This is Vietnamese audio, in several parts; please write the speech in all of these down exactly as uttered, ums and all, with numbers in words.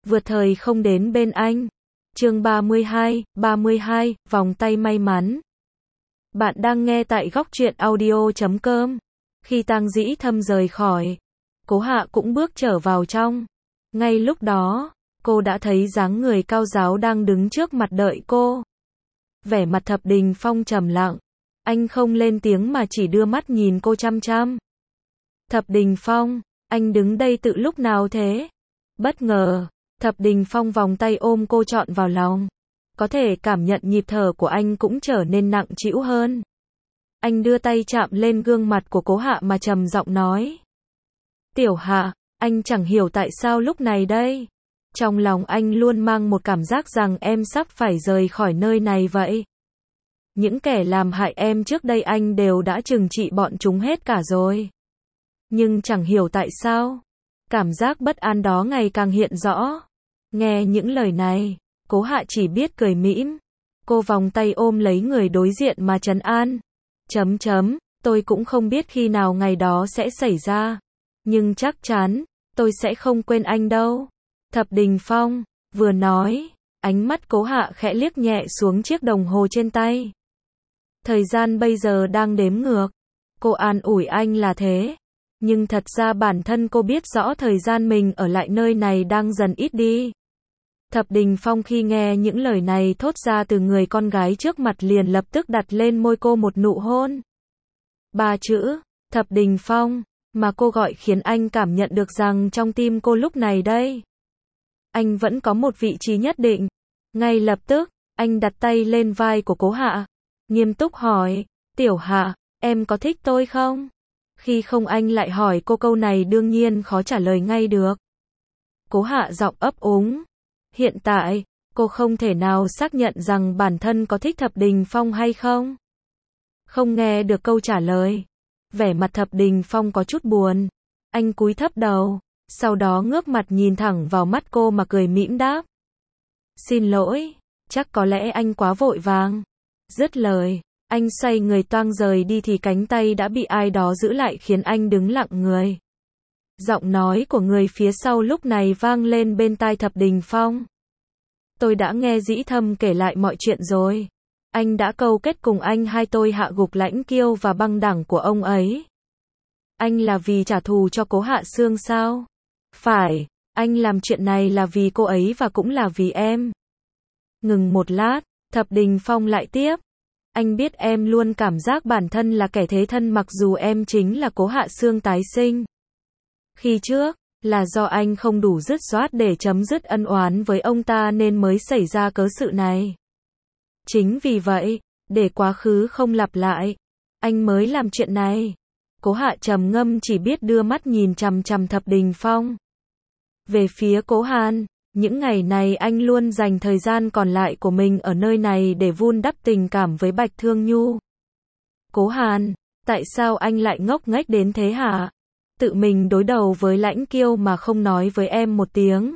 vượt thời không đến bên anh. Chương ba mươi hai, ba mươi hai, vòng tay may mắn. Bạn đang nghe tại góc truyện audio chấm com. Khi Tang Dĩ Thâm rời khỏi, Cố Hạ cũng bước trở vào trong. Ngay lúc đó, cô đã thấy dáng người cao ráo đang đứng trước mặt đợi cô. Vẻ mặt Thập Đình Phong trầm lặng, anh không lên tiếng mà chỉ đưa mắt nhìn cô chăm chăm. Thập Đình Phong, anh đứng đây từ lúc nào thế? Bất ngờ, Thập Đình Phong vòng tay ôm cô trọn vào lòng. Có thể cảm nhận nhịp thở của anh cũng trở nên nặng trĩu hơn. Anh đưa tay chạm lên gương mặt của Cố Hạ mà trầm giọng nói. Tiểu Hạ, anh chẳng hiểu tại sao lúc này đây. Trong lòng anh luôn mang một cảm giác rằng em sắp phải rời khỏi nơi này vậy. Những kẻ làm hại em trước đây anh đều đã trừng trị bọn chúng hết cả rồi. Nhưng chẳng hiểu tại sao, cảm giác bất an đó ngày càng hiện rõ. Nghe những lời này, Cố Hạ chỉ biết cười mỉm. Cô vòng tay ôm lấy người đối diện mà trấn an. Chấm chấm, tôi cũng không biết khi nào ngày đó sẽ xảy ra. Nhưng chắc chắn, tôi sẽ không quên anh đâu. Thập Đình Phong, vừa nói, ánh mắt Cố Hạ khẽ liếc nhẹ xuống chiếc đồng hồ trên tay. Thời gian bây giờ đang đếm ngược. Cô an ủi anh là thế. Nhưng thật ra bản thân cô biết rõ thời gian mình ở lại nơi này đang dần ít đi. Thập Đình Phong khi nghe những lời này thốt ra từ người con gái trước mặt liền lập tức đặt lên môi cô một nụ hôn. Ba chữ, Thập Đình Phong, mà cô gọi khiến anh cảm nhận được rằng trong tim cô lúc này đây, anh vẫn có một vị trí nhất định. Ngay lập tức, anh đặt tay lên vai của Cố Hạ, nghiêm túc hỏi, Tiểu Hạ, em có thích tôi không? Khi không anh lại hỏi cô câu này đương nhiên khó trả lời ngay được. Cố Hạ giọng ấp úng. Hiện tại, cô không thể nào xác nhận rằng bản thân có thích Thập Đình Phong hay không. Không nghe được câu trả lời. Vẻ mặt Thập Đình Phong có chút buồn. Anh cúi thấp đầu, sau đó ngước mặt nhìn thẳng vào mắt cô mà cười mỉm đáp. Xin lỗi, chắc có lẽ anh quá vội vàng. Dứt lời, anh xoay người toang rời đi thì cánh tay đã bị ai đó giữ lại khiến anh đứng lặng người. Giọng nói của người phía sau lúc này vang lên bên tai Thập Đình Phong. Tôi đã nghe Dĩ Thâm kể lại mọi chuyện rồi. Anh đã câu kết cùng anh hai tôi hạ gục Lãnh Kiêu và băng đảng của ông ấy. Anh là vì trả thù cho Cố Hạ Sương sao? Phải, anh làm chuyện này là vì cô ấy và cũng là vì em. Ngừng một lát, Thập Đình Phong lại tiếp. Anh biết em luôn cảm giác bản thân là kẻ thế thân mặc dù em chính là Cố Hạ Sương tái sinh. Khi trước, là do anh không đủ dứt khoát để chấm dứt ân oán với ông ta nên mới xảy ra cớ sự này. Chính vì vậy, để quá khứ không lặp lại, anh mới làm chuyện này. Cố Hạ trầm ngâm chỉ biết đưa mắt nhìn chằm chằm Thập Đình Phong. Về phía Cố Hàn, những ngày này anh luôn dành thời gian còn lại của mình ở nơi này để vun đắp tình cảm với Bạch Thương Nhu. Cố Hàn, tại sao anh lại ngốc nghếch đến thế hả? Tự mình đối đầu với Lãnh Kiêu mà không nói với em một tiếng.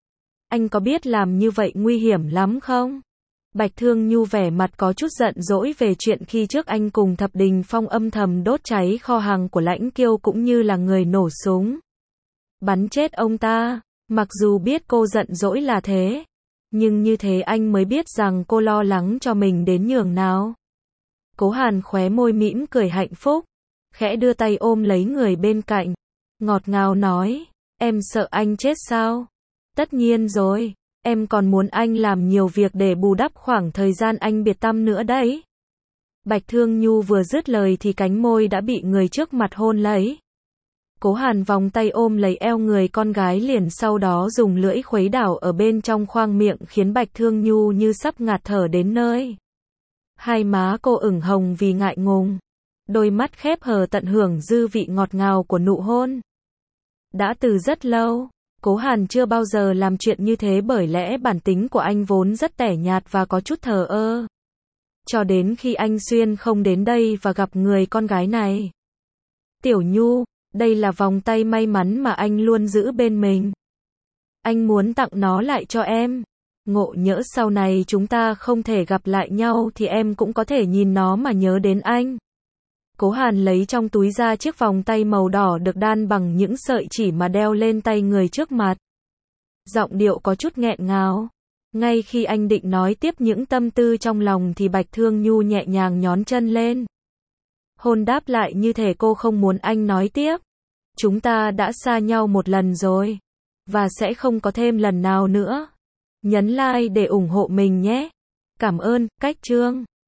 Anh có biết làm như vậy nguy hiểm lắm không? Bạch Thương Nhu vẻ mặt có chút giận dỗi về chuyện khi trước anh cùng Thập Đình Phong âm thầm đốt cháy kho hàng của Lãnh Kiêu cũng như là người nổ súng bắn chết ông ta. Mặc dù biết cô giận dỗi là thế, nhưng như thế anh mới biết rằng cô lo lắng cho mình đến nhường nào. Cố Hàn khóe môi mỉm cười hạnh phúc, khẽ đưa tay ôm lấy người bên cạnh, ngọt ngào nói, em sợ anh chết sao? Tất nhiên rồi, em còn muốn anh làm nhiều việc để bù đắp khoảng thời gian anh biệt tăm nữa đấy. Bạch Thương Nhu vừa dứt lời thì cánh môi đã bị người trước mặt hôn lấy. Cố Hàn vòng tay ôm lấy eo người con gái liền sau đó dùng lưỡi khuấy đảo ở bên trong khoang miệng khiến Bạch Thương Nhu như sắp ngạt thở đến nơi. Hai má cô ửng hồng vì ngại ngùng. Đôi mắt khép hờ tận hưởng dư vị ngọt ngào của nụ hôn. Đã từ rất lâu, Cố Hàn chưa bao giờ làm chuyện như thế bởi lẽ bản tính của anh vốn rất tẻ nhạt và có chút thờ ơ. Cho đến khi anh xuyên không đến đây và gặp người con gái này. Tiểu Nhu, đây là vòng tay may mắn mà anh luôn giữ bên mình. Anh muốn tặng nó lại cho em. Ngộ nhỡ sau này chúng ta không thể gặp lại nhau thì em cũng có thể nhìn nó mà nhớ đến anh. Cố Hàn lấy trong túi ra chiếc vòng tay màu đỏ được đan bằng những sợi chỉ mà đeo lên tay người trước mặt. Giọng điệu có chút nghẹn ngào. Ngay khi anh định nói tiếp những tâm tư trong lòng thì Bạch Thương Nhu nhẹ nhàng nhón chân lên. Hôn đáp lại như thể cô không muốn anh nói tiếp. Chúng ta đã xa nhau một lần rồi. Và sẽ không có thêm lần nào nữa. Nhấn like để ủng hộ mình nhé. Cảm ơn, Cách Trương.